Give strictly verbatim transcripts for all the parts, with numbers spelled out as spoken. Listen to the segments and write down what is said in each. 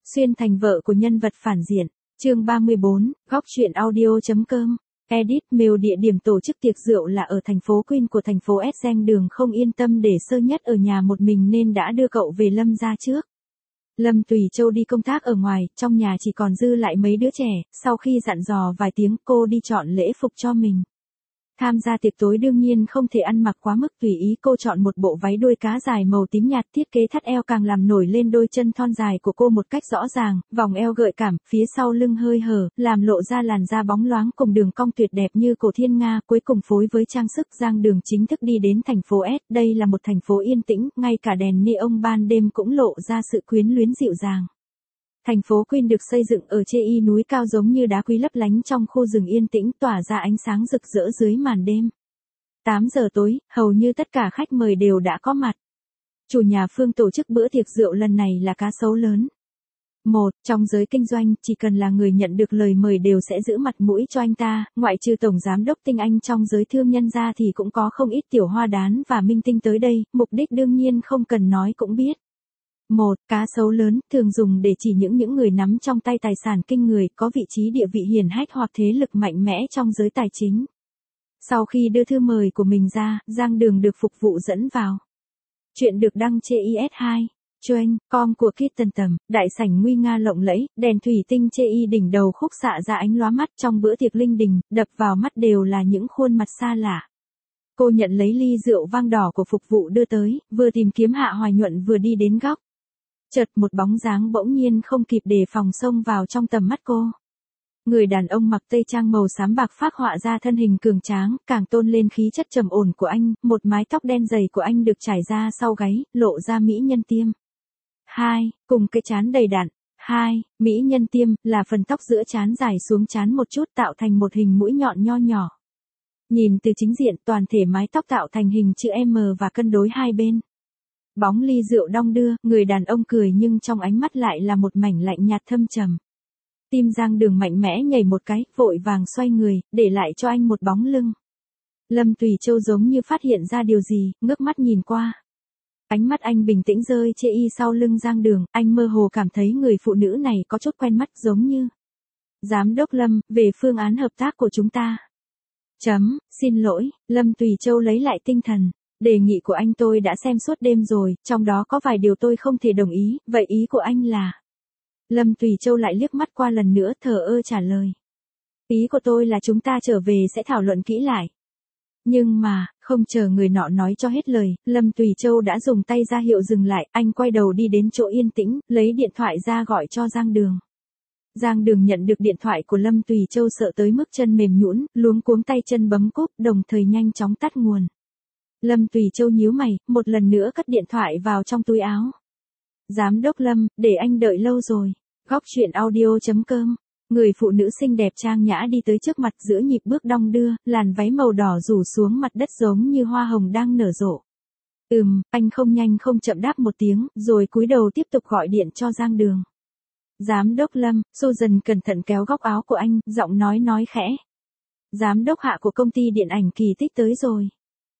Xuyên thành vợ của nhân vật phản diện. Chương ba mươi bốn, góc truyện audio.com. Edit mail địa điểm tổ chức tiệc rượu là ở thành phố Queen của thành phố Essex. Đường không yên tâm để Sơ Nhất ở nhà một mình nên đã đưa cậu về Lâm gia trước. Lâm Tùy Châu đi công tác ở ngoài, trong nhà chỉ còn dư lại mấy đứa trẻ, sau khi dặn dò vài tiếng cô đi chọn lễ phục cho mình. Tham gia tiệc tối đương nhiên không thể ăn mặc quá mức tùy ý, cô chọn một bộ váy đuôi cá dài màu tím nhạt, thiết kế thắt eo càng làm nổi lên đôi chân thon dài của cô một cách rõ ràng, vòng eo gợi cảm, phía sau lưng hơi hở, làm lộ ra làn da bóng loáng cùng đường cong tuyệt đẹp như cổ thiên nga, cuối cùng phối với trang sức. Giang Đường chính thức đi đến thành phố S, đây là một thành phố yên tĩnh, ngay cả đèn neon ban đêm cũng lộ ra sự quyến luyến dịu dàng. Thành phố Queen được xây dựng ở trên y núi cao giống như đá quý lấp lánh trong khu rừng yên tĩnh, tỏa ra ánh sáng rực rỡ dưới màn đêm. tám giờ tối, hầu như tất cả khách mời đều đã có mặt. Chủ nhà Phương tổ chức bữa tiệc rượu lần này là cá sấu lớn. Một, trong giới kinh doanh, chỉ cần là người nhận được lời mời đều sẽ giữ mặt mũi cho anh ta, ngoại trừ tổng giám đốc tinh anh trong giới thương nhân ra thì cũng có không ít tiểu hoa đán và minh tinh tới đây, mục đích đương nhiên không cần nói cũng biết. Một, cá sấu lớn, thường dùng để chỉ những những người nắm trong tay tài sản kinh người, có vị trí địa vị hiển hách hoặc thế lực mạnh mẽ trong giới tài chính. Sau khi đưa thư mời của mình ra, Giang Đường được phục vụ dẫn vào. Chuyện được đăng trên i ét hai. Chuyên, com của Kitten Tầm, đại sảnh nguy nga lộng lẫy, đèn thủy tinh chê y đỉnh đầu khúc xạ ra ánh lóa mắt. Trong bữa tiệc linh đình, đập vào mắt đều là những khuôn mặt xa lạ. Cô nhận lấy ly rượu vang đỏ của phục vụ đưa tới, vừa tìm kiếm Hạ Hoài Nhuận vừa đi đến góc. Chợt một bóng dáng bỗng nhiên không kịp đề phòng xông vào trong tầm mắt cô. Người đàn ông mặc tây trang màu xám bạc phác họa ra thân hình cường tráng, càng tôn lên khí chất trầm ổn của anh, một mái tóc đen dày của anh được trải ra sau gáy, lộ ra mỹ nhân tiêm. Hai, cùng cái trán đầy đặn. Hai, mỹ nhân tiêm, là phần tóc giữa trán dài xuống trán một chút tạo thành một hình mũi nhọn nho nhỏ. Nhìn từ chính diện, toàn thể mái tóc tạo thành hình chữ M và cân đối hai bên. Bóng ly rượu đong đưa, người đàn ông cười nhưng trong ánh mắt lại là một mảnh lạnh nhạt thâm trầm. Tim Giang Đường mạnh mẽ nhảy một cái, vội vàng xoay người, để lại cho anh một bóng lưng. Lâm Tùy Châu giống như phát hiện ra điều gì, ngước mắt nhìn qua. Ánh mắt anh bình tĩnh rơi chê y sau lưng Giang Đường, anh mơ hồ cảm thấy người phụ nữ này có chút quen mắt giống như. Giám đốc Lâm, về phương án hợp tác của chúng ta. Chấm, xin lỗi, Lâm Tùy Châu lấy lại tinh thần. Đề nghị của anh tôi đã xem suốt đêm rồi, trong đó có vài điều tôi không thể đồng ý, vậy ý của anh là... Lâm Tùy Châu lại liếc mắt qua lần nữa thờ ơ trả lời. Ý của tôi là chúng ta trở về sẽ thảo luận kỹ lại. Nhưng mà, không chờ người nọ nói cho hết lời, Lâm Tùy Châu đã dùng tay ra hiệu dừng lại, anh quay đầu đi đến chỗ yên tĩnh, lấy điện thoại ra gọi cho Giang Đường. Giang Đường nhận được điện thoại của Lâm Tùy Châu sợ tới mức chân mềm nhũn, luống cuống tay chân bấm cúp, đồng thời nhanh chóng tắt nguồn. Lâm Tùy Châu nhíu mày, một lần nữa cất điện thoại vào trong túi áo. Giám đốc Lâm, để anh đợi lâu rồi. Góc truyện audio.com. Người phụ nữ xinh đẹp trang nhã đi tới trước mặt giữa nhịp bước đong đưa, làn váy màu đỏ rủ xuống mặt đất giống như hoa hồng đang nở rộ. Ừm, anh không nhanh không chậm đáp một tiếng, rồi cúi đầu tiếp tục gọi điện cho Giang Đường. Giám đốc Lâm, Susan cẩn thận kéo góc áo của anh, giọng nói nói khẽ. Giám đốc Hạ của công ty điện ảnh Kỳ Tích tới rồi.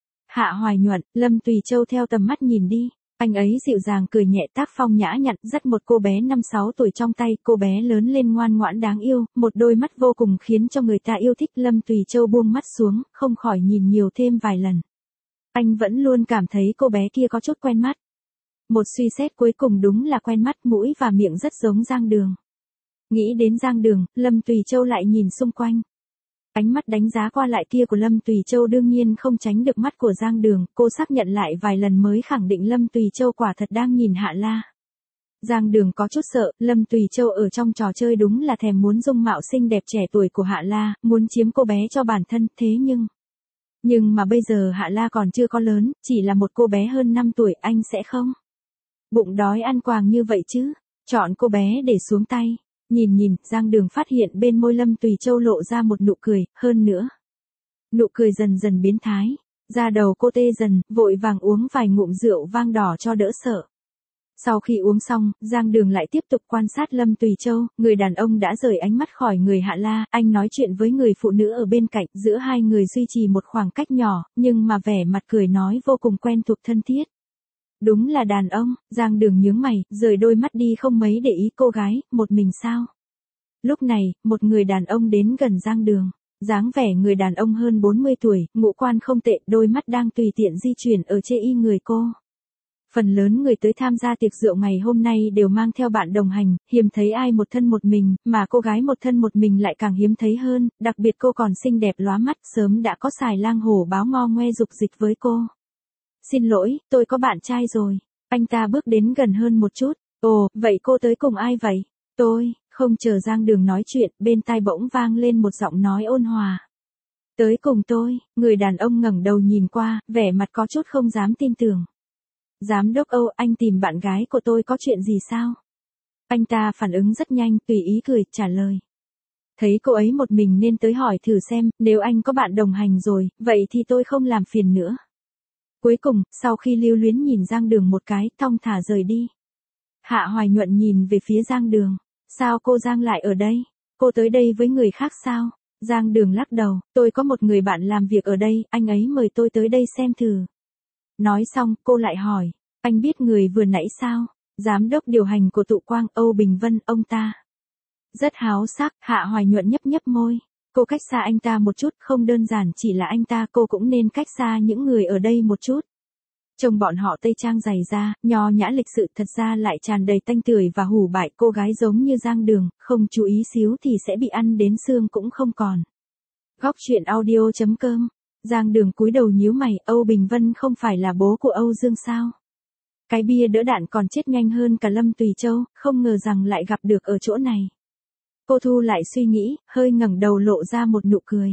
Hạ Hoài Nhuận, Lâm Tùy Châu theo tầm mắt nhìn đi. Anh ấy dịu dàng cười nhẹ, tác phong nhã nhặn, dắt một cô bé năm sáu tuổi trong tay, cô bé lớn lên ngoan ngoãn đáng yêu, một đôi mắt vô cùng khiến cho người ta yêu thích. Lâm Tùy Châu buông mắt xuống, không khỏi nhìn nhiều thêm vài lần. Anh vẫn luôn cảm thấy cô bé kia có chút quen mắt. Một suy xét cuối cùng đúng là quen mắt, mũi và miệng rất giống Giang Đường. Nghĩ đến Giang Đường, Lâm Tùy Châu lại nhìn xung quanh. Ánh mắt đánh giá qua lại kia của Lâm Tùy Châu đương nhiên không tránh được mắt của Giang Đường, cô xác nhận lại vài lần mới khẳng định Lâm Tùy Châu quả thật đang nhìn Hạ La. Giang Đường có chút sợ, Lâm Tùy Châu ở trong trò chơi đúng là thèm muốn dung mạo xinh đẹp trẻ tuổi của Hạ La, muốn chiếm cô bé cho bản thân, thế nhưng... Nhưng mà bây giờ Hạ La còn chưa có lớn, chỉ là một cô bé hơn năm tuổi, anh sẽ không? Bụng đói ăn quàng như vậy chứ, chọn cô bé để xuống tay. Nhìn nhìn, Giang Đường phát hiện bên môi Lâm Tùy Châu lộ ra một nụ cười, hơn nữa. Nụ cười dần dần biến thái, da đầu cô tê dần, vội vàng uống vài ngụm rượu vang đỏ cho đỡ sợ. Sau khi uống xong, Giang Đường lại tiếp tục quan sát Lâm Tùy Châu, người đàn ông đã rời ánh mắt khỏi người Hạ La, anh nói chuyện với người phụ nữ ở bên cạnh, giữa hai người duy trì một khoảng cách nhỏ, nhưng mà vẻ mặt cười nói vô cùng quen thuộc thân thiết. Đúng là đàn ông, Giang Đường nhướng mày, rời đôi mắt đi không mấy để ý cô gái, một mình sao? Lúc này, một người đàn ông đến gần Giang Đường. Dáng vẻ người đàn ông hơn bốn mươi tuổi, ngũ quan không tệ, đôi mắt đang tùy tiện di chuyển ở chê y người cô. Phần lớn người tới tham gia tiệc rượu ngày hôm nay đều mang theo bạn đồng hành, hiếm thấy ai một thân một mình, mà cô gái một thân một mình lại càng hiếm thấy hơn, đặc biệt cô còn xinh đẹp lóa mắt, sớm đã có xài lang hổ báo ngo ngoe dục dịch với cô. Xin lỗi, tôi có bạn trai rồi. Anh ta bước đến gần hơn một chút. Ồ, vậy cô tới cùng ai vậy? Tôi, không chờ Giang Đường nói chuyện, bên tai bỗng vang lên một giọng nói ôn hòa. Tới cùng tôi, người đàn ông ngẩng đầu nhìn qua, vẻ mặt có chút không dám tin tưởng. Giám đốc Âu, anh tìm bạn gái của tôi có chuyện gì sao? Anh ta phản ứng rất nhanh, tùy ý cười, trả lời. Thấy cô ấy một mình nên tới hỏi thử xem, nếu anh có bạn đồng hành rồi, vậy thì tôi không làm phiền nữa. Cuối cùng, sau khi lưu luyến nhìn Giang Đường một cái, thong thả rời đi. Hạ Hoài Nhuận nhìn về phía Giang Đường. Sao cô Giang lại ở đây? Cô tới đây với người khác sao? Giang Đường lắc đầu, tôi có một người bạn làm việc ở đây, anh ấy mời tôi tới đây xem thử. Nói xong, cô lại hỏi, anh biết người vừa nãy sao? Giám đốc điều hành của Tụ Quang, Âu Bình Vân, ông ta. Rất háo sắc, Hạ Hoài Nhuận nhấp nhấp môi. Cô cách xa anh ta một chút, không đơn giản chỉ là anh ta, cô cũng nên cách xa những người ở đây một chút. Trông bọn họ tây trang dày da, nho nhã lịch sự, thật ra lại tràn đầy tanh tưởi và hủ bại, cô gái giống như Giang Đường, không chú ý xíu thì sẽ bị ăn đến xương cũng không còn. Góc truyện audio chấm com. Giang Đường cúi đầu nhíu mày, Âu Bình Vân không phải là bố của Âu Dương sao? Cái bia đỡ đạn còn chết nhanh hơn cả Lâm Tùy Châu, không ngờ rằng lại gặp được ở chỗ này. Cô thu lại suy nghĩ, hơi ngẩng đầu lộ ra một nụ cười.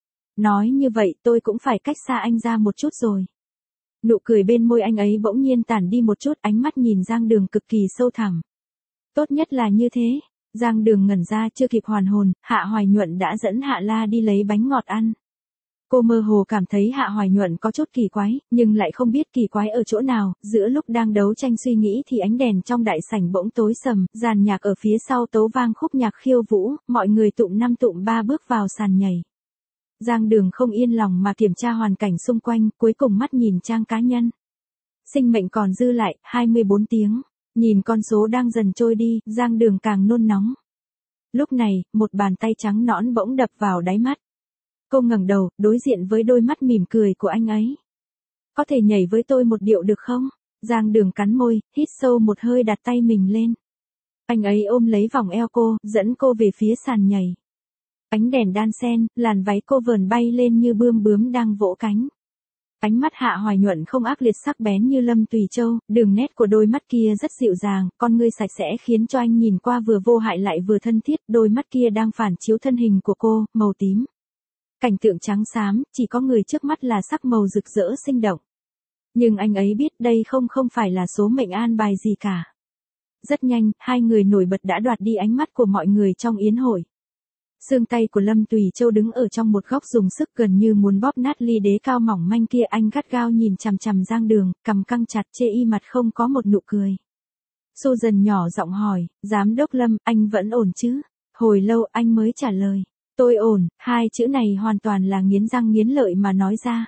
Nói như vậy tôi cũng phải cách xa anh ra một chút rồi. Nụ cười bên môi anh ấy bỗng nhiên tản đi một chút, ánh mắt nhìn Giang Đường cực kỳ sâu thẳm. Tốt nhất là như thế. Giang Đường ngẩn ra, chưa kịp hoàn hồn, Hạ Hoài Nhuận đã dẫn Hạ La đi lấy bánh ngọt ăn. Cô mơ hồ cảm thấy Hạ Hoài Nhuận có chút kỳ quái, nhưng lại không biết kỳ quái ở chỗ nào, giữa lúc đang đấu tranh suy nghĩ thì ánh đèn trong đại sảnh bỗng tối sầm, dàn nhạc ở phía sau tấu vang khúc nhạc khiêu vũ, mọi người tụm năm tụm ba bước vào sàn nhảy. Giang Đường không yên lòng mà kiểm tra hoàn cảnh xung quanh, cuối cùng mắt nhìn trang cá nhân. Sinh mệnh còn dư lại, hai mươi bốn tiếng. Nhìn con số đang dần trôi đi, Giang Đường càng nôn nóng. Lúc này, một bàn tay trắng nõn bỗng đập vào đáy mắt. Cô ngẩng đầu, đối diện với đôi mắt mỉm cười của anh ấy. Có thể nhảy với tôi một điệu được không? Giang Đường cắn môi, hít sâu một hơi đặt tay mình lên. Anh ấy ôm lấy vòng eo cô, dẫn cô về phía sàn nhảy. Ánh đèn đan xen, làn váy cô vờn bay lên như bươm bướm đang vỗ cánh. Ánh mắt Hạ Hoài Nhuận không ác liệt sắc bén như Lâm Tùy Châu, đường nét của đôi mắt kia rất dịu dàng, con ngươi sạch sẽ khiến cho anh nhìn qua vừa vô hại lại vừa thân thiết, đôi mắt kia đang phản chiếu thân hình của cô, màu tím. Cảnh tượng trắng xám, chỉ có người trước mắt là sắc màu rực rỡ sinh động. Nhưng anh ấy biết đây không không phải là số mệnh an bài gì cả. Rất nhanh, hai người nổi bật đã đoạt đi ánh mắt của mọi người trong yến hội. Xương tay của Lâm Tùy Châu đứng ở trong một góc dùng sức gần như muốn bóp nát ly đế cao mỏng manh kia, anh gắt gao nhìn chằm chằm Giang Đường, cằm căng chặt, chê y mặt không có một nụ cười. Susan nhỏ giọng hỏi, giám đốc Lâm, anh vẫn ổn chứ? Hồi lâu anh mới trả lời, tôi ổn, hai chữ này hoàn toàn là nghiến răng nghiến lợi mà nói ra.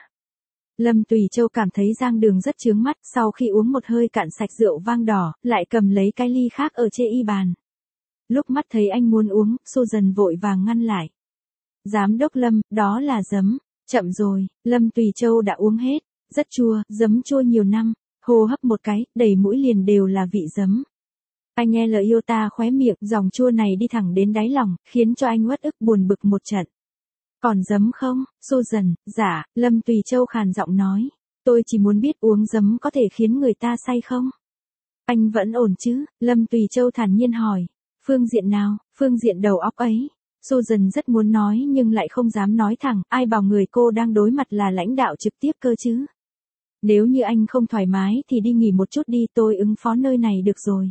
Lâm Tùy Châu cảm thấy Giang Đường rất chướng mắt, sau khi uống một hơi cạn sạch rượu vang đỏ, lại cầm lấy cái ly khác ở chê y bàn. Lúc mắt thấy anh muốn uống, Susan vội vàng ngăn lại. Giám đốc Lâm, đó là giấm. Chậm rồi, Lâm Tùy Châu đã uống hết. Rất chua, giấm chua nhiều năm. Hô hấp một cái, đầy mũi liền đều là vị giấm. Anh nghe lời yêu ta khóe miệng, dòng chua này đi thẳng đến đáy lòng, khiến cho anh uất ức buồn bực một trận. Còn giấm không, Susan? Dạ, Lâm Tùy Châu khàn giọng nói. Tôi chỉ muốn biết uống giấm có thể khiến người ta say không? Anh vẫn ổn chứ? Lâm Tùy Châu thản nhiên hỏi. Phương diện nào? Phương diện đầu óc ấy. Susan rất muốn nói nhưng lại không dám nói thẳng, ai bảo người cô đang đối mặt là lãnh đạo trực tiếp cơ chứ. Nếu như anh không thoải mái thì đi nghỉ một chút đi, tôi ứng phó nơi này được rồi.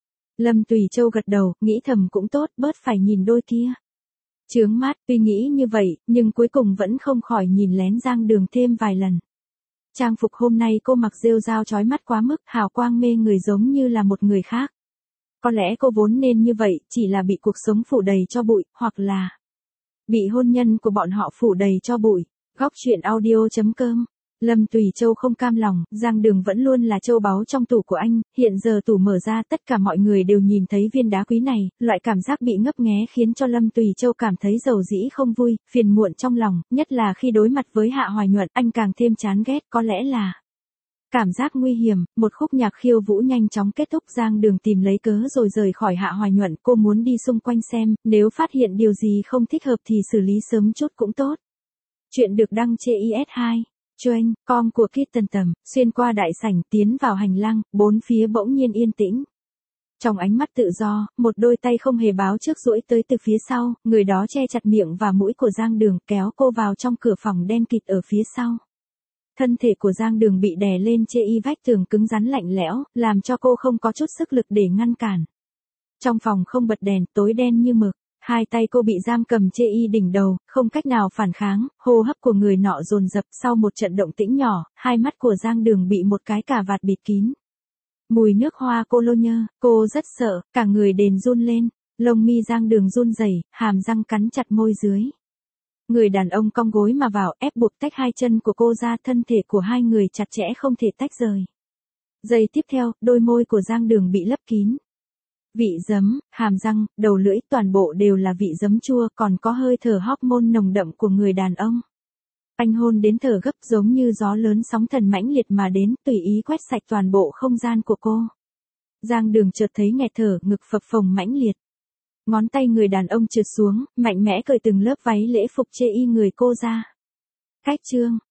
Lâm Tùy Châu gật đầu, nghĩ thầm cũng tốt, bớt phải nhìn đôi kia. Chướng mắt, tuy nghĩ như vậy, nhưng cuối cùng vẫn không khỏi nhìn lén Giang Đường thêm vài lần. Trang phục hôm nay cô mặc rêu rao chói mắt quá mức, hào quang mê người giống như là một người khác. Có lẽ cô vốn nên như vậy, chỉ là bị cuộc sống phủ đầy cho bụi, hoặc là bị hôn nhân của bọn họ phủ đầy cho bụi. Góc truyện audio chấm com Lâm Tùy Châu không cam lòng, Giang Đường vẫn luôn là châu báu trong tủ của anh, hiện giờ tủ mở ra tất cả mọi người đều nhìn thấy viên đá quý này, loại cảm giác bị ngấp nghé khiến cho Lâm Tùy Châu cảm thấy dầu dĩ không vui, phiền muộn trong lòng, nhất là khi đối mặt với Hạ Hoài Nhuận, anh càng thêm chán ghét, có lẽ là cảm giác nguy hiểm, một khúc nhạc khiêu vũ nhanh chóng kết thúc. Giang Đường tìm lấy cớ rồi rời khỏi Hạ Hoài Nhuận, cô muốn đi xung quanh xem, nếu phát hiện điều gì không thích hợp thì xử lý sớm chút cũng tốt. Chuyện được đăng trên i ét hai. Chuyên, com của Kitten Tầm, xuyên qua đại sảnh tiến vào hành lang, bốn phía bỗng nhiên yên tĩnh. Trong ánh mắt tự do, một đôi tay không hề báo trước duỗi tới từ phía sau, người đó che chặt miệng và mũi của Giang Đường, kéo cô vào trong cửa phòng đen kịt ở phía sau. Thân thể của Giang Đường bị đè lên trên y vách tường cứng rắn lạnh lẽo, làm cho cô không có chút sức lực để ngăn cản. Trong phòng không bật đèn, tối đen như mực. Hai tay cô bị giam cầm chê y đỉnh đầu, không cách nào phản kháng, hô hấp của người nọ dồn dập. Sau một trận động tĩnh nhỏ, hai mắt của Giang Đường bị một cái cà vạt bịt kín. Mùi nước hoa cô lô nhơ, cô rất sợ, cả người đền run lên, lông mi Giang Đường run rẩy, hàm răng cắn chặt môi dưới. Người đàn ông cong gối mà vào, ép buộc tách hai chân của cô ra, thân thể của hai người chặt chẽ không thể tách rời. Giây tiếp theo, đôi môi của Giang Đường bị lấp kín. Vị giấm, hàm răng, đầu lưỡi toàn bộ đều là vị giấm chua, còn có hơi thở hormone nồng đậm của người đàn ông. Anh hôn đến thở gấp giống như gió lớn sóng thần mãnh liệt mà đến, tùy ý quét sạch toàn bộ không gian của cô. Giang Đường chợt thấy nghẹt thở, ngực phập phồng mãnh liệt. Ngón tay người đàn ông trượt xuống, mạnh mẽ cởi từng lớp váy lễ phục chê y người cô ra. Cách chương.